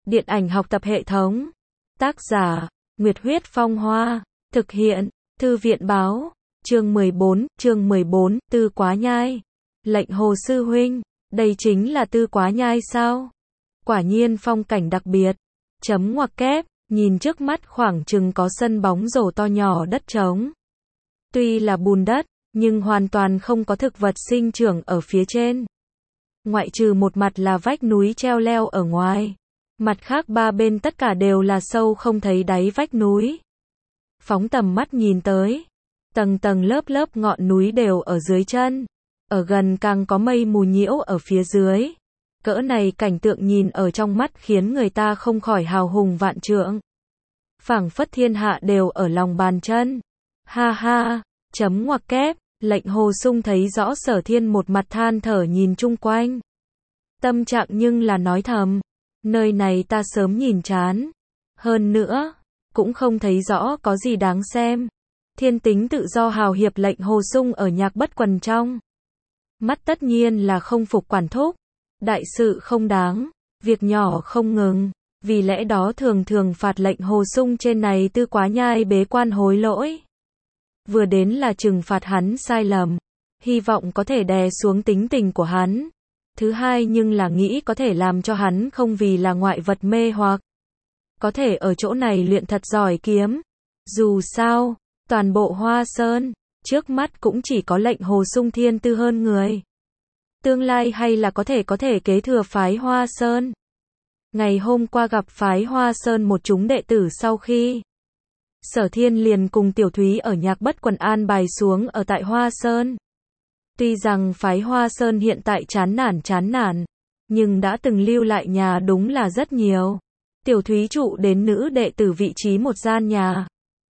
Điện ảnh học tập hệ thống. Tác giả, Nguyệt Huyết Phong Hoa. Thực hiện, Thư viện báo. Chương 14, Tư Quá Nhai. Lệnh Hồ sư huynh, đây chính là Tư Quá Nhai sao? Quả nhiên phong cảnh đặc biệt. Chấm ngoặc kép, nhìn trước mắt khoảng chừng có sân bóng rổ to nhỏ đất trống. Tuy là bùn đất, nhưng hoàn toàn không có thực vật sinh trưởng ở phía trên. Ngoại trừ một mặt là vách núi treo leo ở ngoài. Mặt khác ba bên tất cả đều là sâu không thấy đáy vách núi. Phóng tầm mắt nhìn tới, tầng tầng lớp lớp ngọn núi đều ở dưới chân. Ở gần càng có mây mù nhiễu ở phía dưới. Cỡ này cảnh tượng nhìn ở trong mắt khiến người ta không khỏi hào hùng vạn trượng. Phảng phất thiên hạ đều ở lòng bàn chân. Ha ha, chấm ngoặc kép, Lệnh Hồ Sung thấy rõ Sở Thiên một mặt than thở nhìn chung quanh. Tâm trạng nhưng là nói thầm, nơi này ta sớm nhìn chán. Hơn nữa, cũng không thấy rõ có gì đáng xem. Thiên tính tự do hào hiệp Lệnh Hồ Sung ở Nhạc Bất Quần trong mắt tất nhiên là không phục quản thúc. Đại sự không đáng, việc nhỏ không ngừng. Vì lẽ đó thường thường phạt Lệnh Hồ Sung trên này Tư Quá Nhai bế quan hối lỗi. Vừa đến là trừng phạt hắn sai lầm, hy vọng có thể đè xuống tính tình của hắn. Thứ hai nhưng là nghĩ có thể làm cho hắn không vì là ngoại vật mê hoặc. Có thể ở chỗ này luyện thật giỏi kiếm. Dù sao, toàn bộ Hoa Sơn, trước mắt cũng chỉ có Lệnh Hồ Sung thiên tư hơn người. Tương lai hay là có thể kế thừa phái Hoa Sơn. Ngày hôm qua gặp phái Hoa Sơn một chúng đệ tử sau khi Sở Thiên liền cùng Tiểu Thúy ở Nhạc Bất Quần an bài xuống ở tại Hoa Sơn. Tuy rằng phái Hoa Sơn hiện tại chán nản, nhưng đã từng lưu lại nhà đúng là rất nhiều. Tiểu Thúy trụ đến nữ đệ tử vị trí một gian nhà.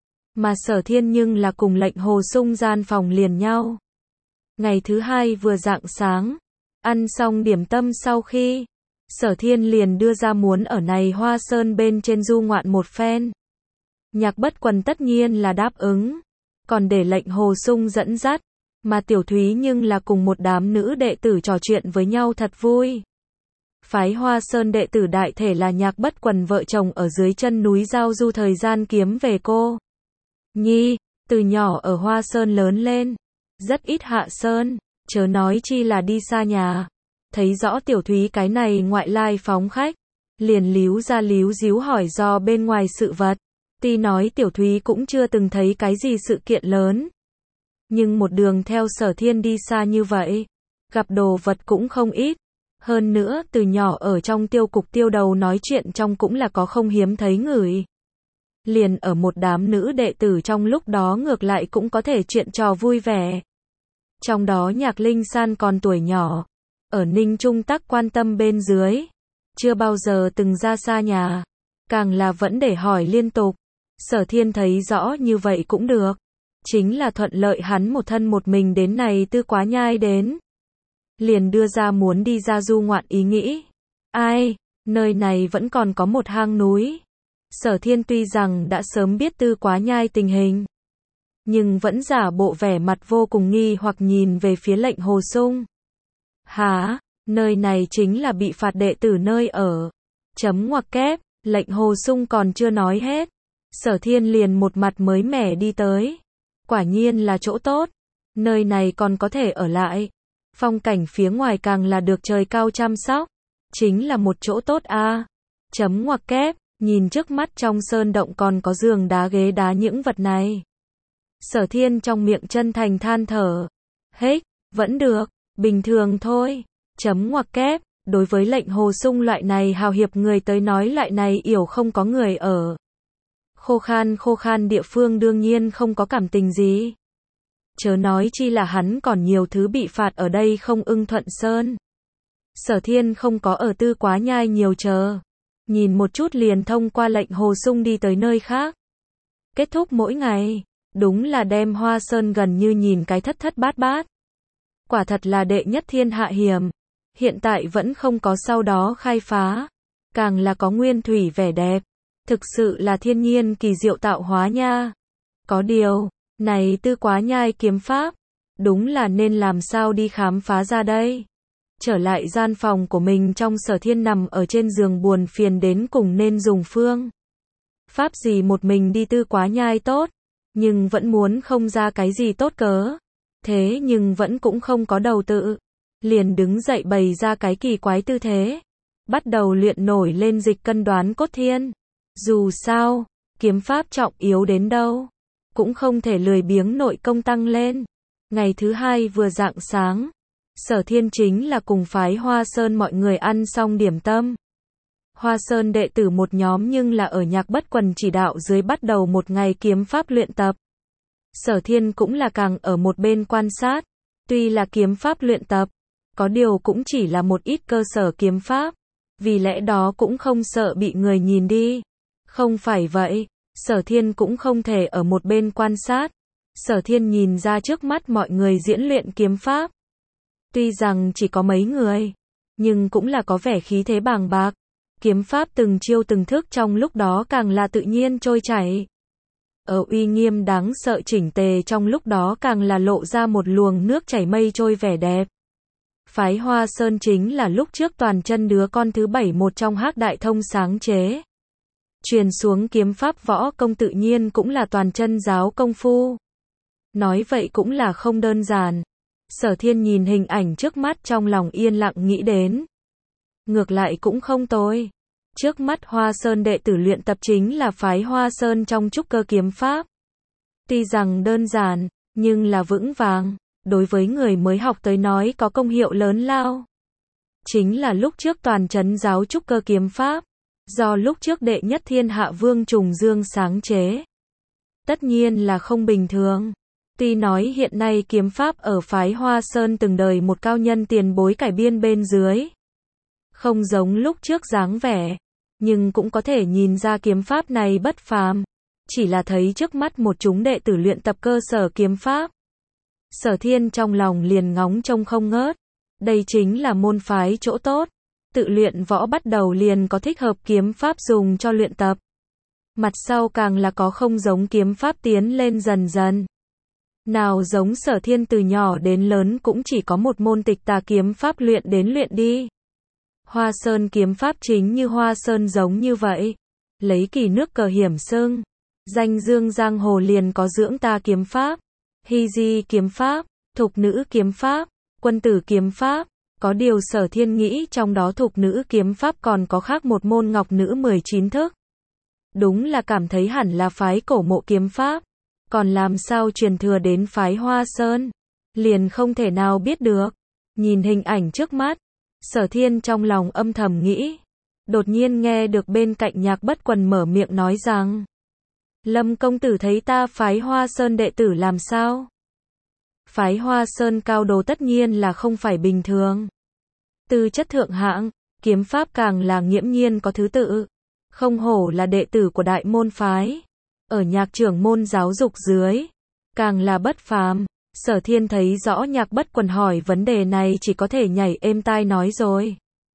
Mà Sở Thiên nhưng là cùng Lệnh Hồ Sung gian phòng liền nhau. Ngày thứ hai vừa rạng sáng, ăn xong điểm tâm sau khi, Sở Thiên liền đưa ra muốn ở này Hoa Sơn bên trên du ngoạn một phen. Nhạc Bất Quần tất nhiên là đáp ứng, còn để Lệnh Hồ Sung dẫn dắt, mà Tiểu Thúy nhưng là cùng một đám nữ đệ tử trò chuyện với nhau thật vui. Phái Hoa Sơn đệ tử đại thể là Nhạc Bất Quần vợ chồng ở dưới chân núi giao du thời gian kiếm về cô nhi, từ nhỏ ở Hoa Sơn lớn lên, rất ít hạ sơn, chớ nói chi là đi xa nhà. Thấy rõ Tiểu Thúy cái này ngoại lai phóng khách, liền líu ra líu díu hỏi do bên ngoài sự vật. Tuy nói Tiểu Thúy cũng chưa từng thấy cái gì sự kiện lớn, nhưng một đường theo Sở Thiên đi xa như vậy, gặp đồ vật cũng không ít. Hơn nữa từ nhỏ ở trong tiêu cục tiêu đầu nói chuyện trong cũng là có không hiếm thấy người. Liền ở một đám nữ đệ tử trong lúc đó ngược lại cũng có thể chuyện trò vui vẻ. Trong đó Nhạc Linh San còn tuổi nhỏ, ở Ninh Trung Tắc quan tâm bên dưới, chưa bao giờ từng ra xa nhà, càng là vẫn để hỏi liên tục. Sở Thiên thấy rõ như vậy cũng được, chính là thuận lợi hắn một thân một mình đến này Tư Quá Nhai đến. Liền đưa ra muốn đi ra du ngoạn ý nghĩ. Ai, nơi này vẫn còn có một hang núi. Sở Thiên tuy rằng đã sớm biết Tư Quá Nhai tình hình, nhưng vẫn giả bộ vẻ mặt vô cùng nghi hoặc nhìn về phía Lệnh Hồ Sung. Hả, nơi này chính là bị phạt đệ tử nơi ở. Chấm ngoặc kép, Lệnh Hồ Sung còn chưa nói hết. Sở Thiên liền một mặt mới mẻ đi tới. Quả nhiên là chỗ tốt. Nơi này còn có thể ở lại. Phong cảnh phía ngoài càng là được trời cao chăm sóc. Chính là một chỗ tốt a. Chấm ngoặc kép, nhìn trước mắt trong sơn động còn có giường đá ghế đá những vật này. Sở Thiên trong miệng chân thành than thở. Hết, vẫn được, bình thường thôi. Chấm ngoặc kép, đối với Lệnh Hồ Sung loại này hào hiệp người tới nói loại này yểu không có người ở. Khô khan địa phương đương nhiên không có cảm tình gì. Chớ nói chi là hắn còn nhiều thứ bị phạt ở đây không ưng thuận sơn. Sở Thiên không có ở Tư Quá Nhai nhiều chờ. Nhìn một chút liền thông qua Lệnh Hồ Sung đi tới nơi khác. Kết thúc mỗi ngày, đúng là đem Hoa Sơn gần như nhìn cái thất thất bát bát. Quả thật là đệ nhất thiên hạ hiểm. Hiện tại vẫn không có sau đó khai phá. Càng là có nguyên thủy vẻ đẹp. Thực sự là thiên nhiên kỳ diệu tạo hóa nha. Có điều, này Tư Quá Nhai kiếm pháp, đúng là nên làm sao đi khám phá ra đây. Trở lại gian phòng của mình trong Sở Thiên nằm ở trên giường buồn phiền đến cùng nên dùng phương pháp gì một mình đi Tư Quá Nhai tốt, nhưng vẫn muốn không ra cái gì tốt cớ. Thế nhưng vẫn cũng không có đầu tự. Liền đứng dậy bày ra cái kỳ quái tư thế. Bắt đầu luyện nổi lên dịch cân đoán cốt thiên. Dù sao, kiếm pháp trọng yếu đến đâu, cũng không thể lười biếng nội công tăng lên. Ngày thứ hai vừa rạng sáng, Sở Thiên chính là cùng phái Hoa Sơn mọi người ăn xong điểm tâm. Hoa Sơn đệ tử một nhóm nhưng là ở Nhạc Bất Quần chỉ đạo dưới bắt đầu một ngày kiếm pháp luyện tập. Sở Thiên cũng là càng ở một bên quan sát. Tuy là kiếm pháp luyện tập, có điều cũng chỉ là một ít cơ sở kiếm pháp. Vì lẽ đó cũng không sợ bị người nhìn đi. Không phải vậy, Sở Thiên cũng không thể ở một bên quan sát. Sở Thiên nhìn ra trước mắt mọi người diễn luyện kiếm pháp. Tuy rằng chỉ có mấy người, nhưng cũng là có vẻ khí thế bàng bạc. Kiếm pháp từng chiêu từng thức trong lúc đó càng là tự nhiên trôi chảy. Ở uy nghiêm đáng sợ chỉnh tề trong lúc đó càng là lộ ra một luồng nước chảy mây trôi vẻ đẹp. Phái Hoa Sơn chính là lúc trước toàn chân đứa con thứ 7 một trong Hắc Đại Thông sáng chế. Truyền xuống kiếm pháp võ công tự nhiên cũng là toàn chân giáo công phu. Nói vậy cũng là không đơn giản. Sở Thiên nhìn hình ảnh trước mắt trong lòng yên lặng nghĩ đến. Ngược lại cũng không tồi. Trước mắt Hoa Sơn đệ tử luyện tập chính là phái Hoa Sơn trong trúc cơ kiếm pháp. Tuy rằng đơn giản, nhưng là vững vàng. Đối với người mới học tới nói có công hiệu lớn lao. Chính là lúc trước toàn chân giáo trúc cơ kiếm pháp. Do lúc trước đệ nhất thiên hạ Vương Trùng Dương sáng chế. Tất nhiên là không bình thường. Tuy nói hiện nay kiếm pháp ở phái Hoa Sơn từng đời một cao nhân tiền bối cải biên bên dưới. Không giống lúc trước dáng vẻ. Nhưng cũng có thể nhìn ra kiếm pháp này bất phàm. Chỉ là thấy trước mắt một chúng đệ tử luyện tập cơ sở kiếm pháp. Sở Thiên trong lòng liền ngóng trông không ngớt. Đây chính là môn phái chỗ tốt. Tự luyện võ bắt đầu liền có thích hợp kiếm pháp dùng cho luyện tập. Mặt sau càng là có không giống kiếm pháp tiến lên dần dần. Nào giống Sở Thiên từ nhỏ đến lớn cũng chỉ có một môn tịch tà kiếm pháp luyện đến luyện đi. Hoa Sơn kiếm pháp chính như Hoa Sơn giống như vậy. Lấy kỳ nước cờ hiểm xưng. Danh dương giang hồ liền có dưỡng ta kiếm pháp, hy di kiếm pháp, thục nữ kiếm pháp, quân tử kiếm pháp. Có điều Sở Thiên nghĩ trong đó thục nữ kiếm pháp còn có khác một môn ngọc nữ 19 thức. Đúng là cảm thấy hẳn là phái cổ mộ kiếm pháp. Còn làm sao truyền thừa đến phái Hoa Sơn? Liền không thể nào biết được. Nhìn hình ảnh trước mắt, Sở Thiên trong lòng âm thầm nghĩ. Đột nhiên nghe được bên cạnh Nhạc Bất Quần mở miệng nói rằng. Lâm công tử thấy ta phái Hoa Sơn đệ tử làm sao? Phái Hoa Sơn cao đồ tất nhiên là không phải bình thường. Tư chất thượng hạng, kiếm pháp càng là nghiễm nhiên có thứ tự. Không hổ là đệ tử của đại môn phái. Ở Nhạc trưởng môn giáo dục dưới, càng là bất phàm. Sở Thiên thấy rõ Nhạc Bất Quần hỏi vấn đề này chỉ có thể nhảy êm tai nói rồi.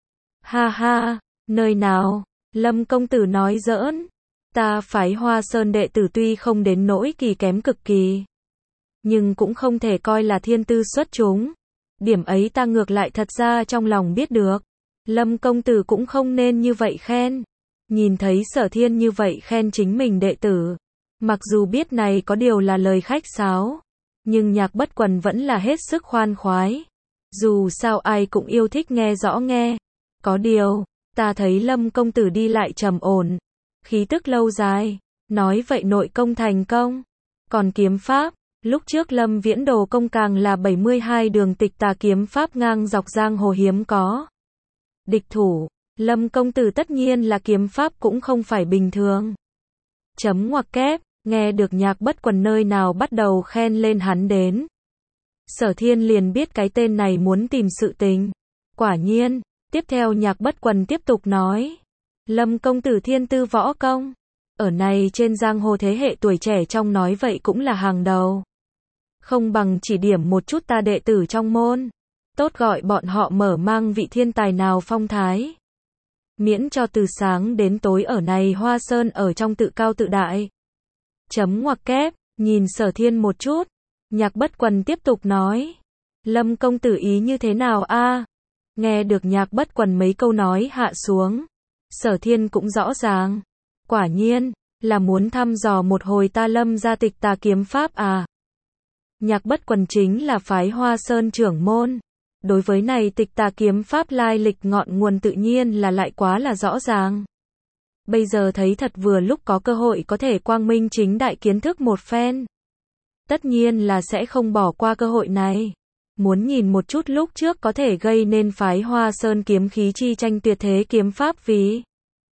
Ha ha, nơi nào? Lâm công tử nói giỡn. Ta phái Hoa Sơn đệ tử tuy không đến nỗi kỳ kém cực kỳ, nhưng cũng không thể coi là thiên tư xuất chúng. Điểm ấy ta ngược lại thật ra trong lòng biết được. Lâm công tử cũng không nên như vậy khen. Nhìn thấy Sở Thiên như vậy khen chính mình đệ tử. Mặc dù biết này có điều là lời khách sáo, nhưng Nhạc Bất Quần vẫn là hết sức khoan khoái. Dù sao ai cũng yêu thích nghe rõ nghe. Có điều, ta thấy Lâm công tử đi lại trầm ổn, khí tức lâu dài. Nói vậy nội công thành công. Còn kiếm pháp, lúc trước Lâm Viễn Đồ công càng là 72 đường tịch tà kiếm pháp ngang dọc giang hồ hiếm có. Địch thủ, Lâm công tử tất nhiên là kiếm pháp cũng không phải bình thường. Chấm ngoặc kép, nghe được Nhạc Bất Quần nơi nào bắt đầu khen lên hắn đến. Sở Thiên liền biết cái tên này muốn tìm sự tình. Quả nhiên, tiếp theo Nhạc Bất Quần tiếp tục nói. Lâm công tử thiên tư võ công. Ở này trên giang hồ thế hệ tuổi trẻ trong nói vậy cũng là hàng đầu. Không bằng chỉ điểm một chút ta đệ tử trong môn. Tốt gọi bọn họ mở mang vị thiên tài nào phong thái. Miễn cho từ sáng đến tối ở này Hoa Sơn ở trong tự cao tự đại. Chấm ngoặc kép, nhìn Sở Thiên một chút. Nhạc Bất Quần tiếp tục nói. Lâm công tử ý như thế nào a? Nghe được Nhạc Bất Quần mấy câu nói hạ xuống, Sở Thiên cũng rõ ràng. Quả nhiên, là muốn thăm dò một hồi ta Lâm gia tịch tà kiếm pháp à. Nhạc Bất Quần chính là phái Hoa Sơn trưởng môn. Đối với này tịch tà kiếm pháp lai lịch ngọn nguồn tự nhiên là lại quá là rõ ràng. Bây giờ thấy thật vừa lúc có cơ hội có thể quang minh chính đại kiến thức một phen. Tất nhiên là sẽ không bỏ qua cơ hội này. Muốn nhìn một chút lúc trước có thể gây nên phái Hoa Sơn kiếm khí chi tranh tuyệt thế kiếm pháp vì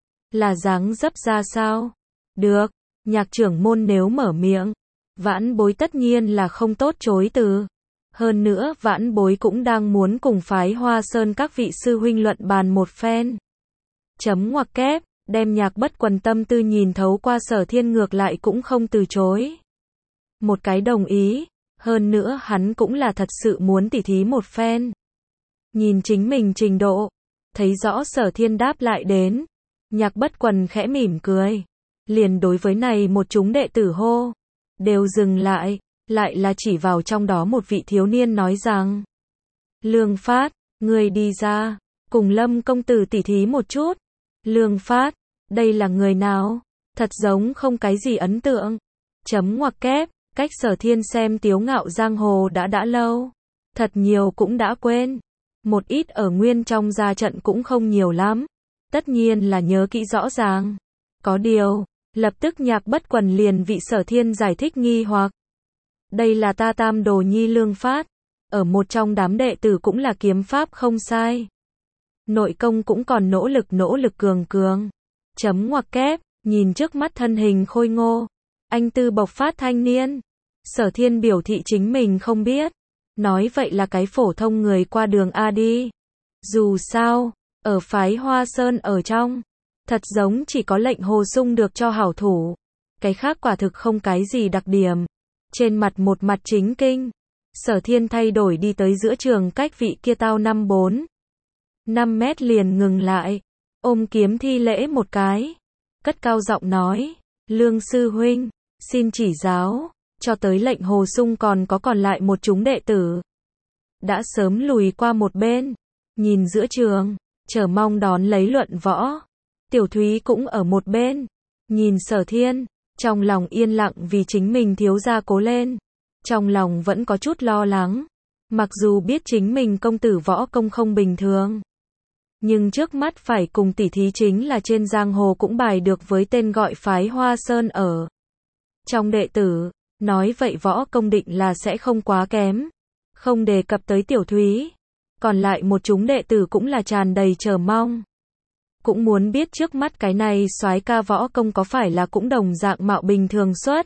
là dáng dấp ra sao? Được, Nhạc trưởng môn nếu mở miệng, vãn bối tất nhiên là không tốt chối từ. Hơn nữa vãn bối cũng đang muốn cùng phái Hoa Sơn các vị sư huynh luận bàn một phen. Chấm ngoặc kép, đem Nhạc Bất Quần tâm tư nhìn thấu qua Sở Thiên ngược lại cũng không từ chối. Một cái đồng ý, hơn nữa hắn cũng là thật sự muốn tỉ thí một phen. Nhìn chính mình trình độ, thấy rõ Sở Thiên đáp lại đến. Nhạc Bất Quần khẽ mỉm cười. Liền đối với này một chúng đệ tử hô. Đều dừng lại là chỉ vào trong đó một vị thiếu niên nói rằng. Lương Phát, người đi ra, cùng Lâm công tử tỉ thí một chút. Lương Phát, đây là người nào? Thật giống không cái gì ấn tượng. Chấm ngoặc kép, cách Sở Thiên xem tiếu ngạo giang hồ đã lâu. Thật nhiều cũng đã quên. Một ít ở nguyên trong gia trận cũng không nhiều lắm. Tất nhiên là nhớ kỹ rõ ràng. Có điều, lập tức Nhạc Bất Quần liền vị Sở Thiên giải thích nghi hoặc. Đây là ta tam đồ nhi Lương Phát. Ở một trong đám đệ tử cũng là kiếm pháp không sai. Nội công cũng còn nỗ lực cường. Chấm ngoặc kép, nhìn trước mắt thân hình khôi ngô. Anh tư bộc phát thanh niên. Sở Thiên biểu thị chính mình không biết. Nói vậy là cái phổ thông người qua đường A đi. Dù sao, ở phái Hoa Sơn ở trong, thật giống chỉ có lệnh Hồ Sung được cho hảo thủ. Cái khác quả thực không cái gì đặc điểm. Trên mặt một mặt chính kinh. Sở Thiên thay đổi đi tới giữa trường cách vị kia tao 5 mét liền ngừng lại. Ôm kiếm thi lễ một cái. Cất cao giọng nói. Lương sư huynh, xin chỉ giáo. Cho tới lệnh Hồ Sung còn lại một chúng đệ tử. Đã sớm lùi qua một bên. Nhìn giữa trường, chờ mong đón lấy luận võ. Tiểu Thúy cũng ở một bên. Nhìn Sở Thiên, trong lòng yên lặng vì chính mình thiếu gia cố lên. Trong lòng vẫn có chút lo lắng. Mặc dù biết chính mình công tử võ công không bình thường. Nhưng trước mắt phải cùng tỉ thí chính là trên giang hồ cũng bài được với tên gọi phái Hoa Sơn ở. Trong đệ tử, nói vậy võ công định là sẽ không quá kém. Không đề cập tới Tiểu Thúy. Còn lại một chúng đệ tử cũng là tràn đầy chờ mong. Cũng muốn biết trước mắt cái này soái ca võ công có phải là cũng đồng dạng mạo bình thường xuất.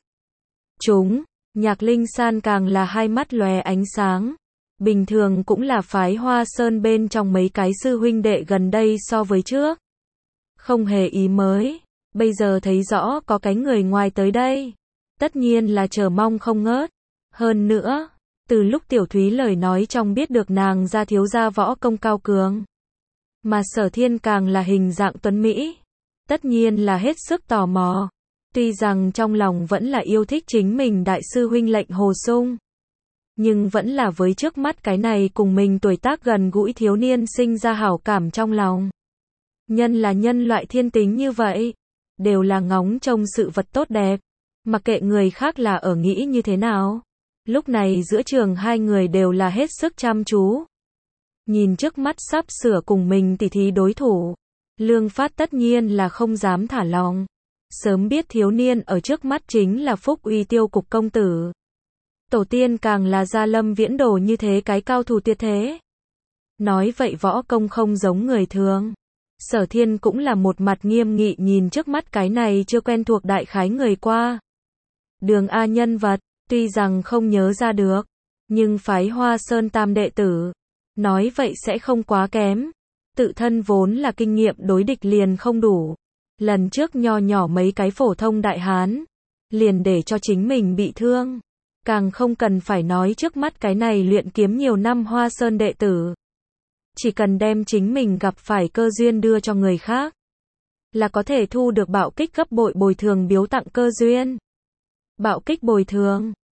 Nhạc Linh San càng là hai mắt lóe ánh sáng. Bình thường cũng là phái Hoa Sơn bên trong mấy cái sư huynh đệ gần đây so với trước. Không hề ý mới. Bây giờ thấy rõ có cái người ngoài tới đây. Tất nhiên là chờ mong không ngớt. Hơn nữa, từ lúc Tiểu Thúy lời nói trong biết được nàng ra thiếu gia võ công cao cường. Mà Sở Thiên càng là hình dạng tuấn Mỹ. Tất nhiên là hết sức tò mò. Tuy rằng trong lòng vẫn là yêu thích chính mình đại sư huynh lệnh Hồ Sung. Nhưng vẫn là với trước mắt cái này cùng mình tuổi tác gần gũi thiếu niên sinh ra hảo cảm trong lòng. Nhân là nhân loại thiên tính như vậy. Đều là ngóng trông sự vật tốt đẹp. Mặc kệ người khác là ở nghĩ như thế nào. Lúc này giữa trường hai người đều là hết sức chăm chú. Nhìn trước mắt sắp sửa cùng mình tỉ thí đối thủ. Lương Phát tất nhiên là không dám thả lòng. Sớm biết thiếu niên ở trước mắt chính là Phúc Uy Tiêu Cục công tử. Tổ tiên càng là gia Lâm Viễn Đồ như thế cái cao thủ tuyệt thế. Nói vậy võ công không giống người thường. Sở Thiên cũng là một mặt nghiêm nghị nhìn trước mắt cái này chưa quen thuộc đại khái người qua. Đường A nhân vật, tuy rằng không nhớ ra được. Nhưng phái Hoa Sơn tam đệ tử. Nói vậy sẽ không quá kém. Tự thân vốn là kinh nghiệm đối địch liền không đủ. Lần trước nho nhỏ mấy cái phổ thông đại hán. Liền để cho chính mình bị thương. Càng không cần phải nói trước mắt cái này luyện kiếm nhiều năm Hoa Sơn đệ tử. Chỉ cần đem chính mình gặp phải cơ duyên đưa cho người khác. Là có thể thu được bạo kích gấp bội bồi thường biếu tặng cơ duyên. Bạo kích bồi thường.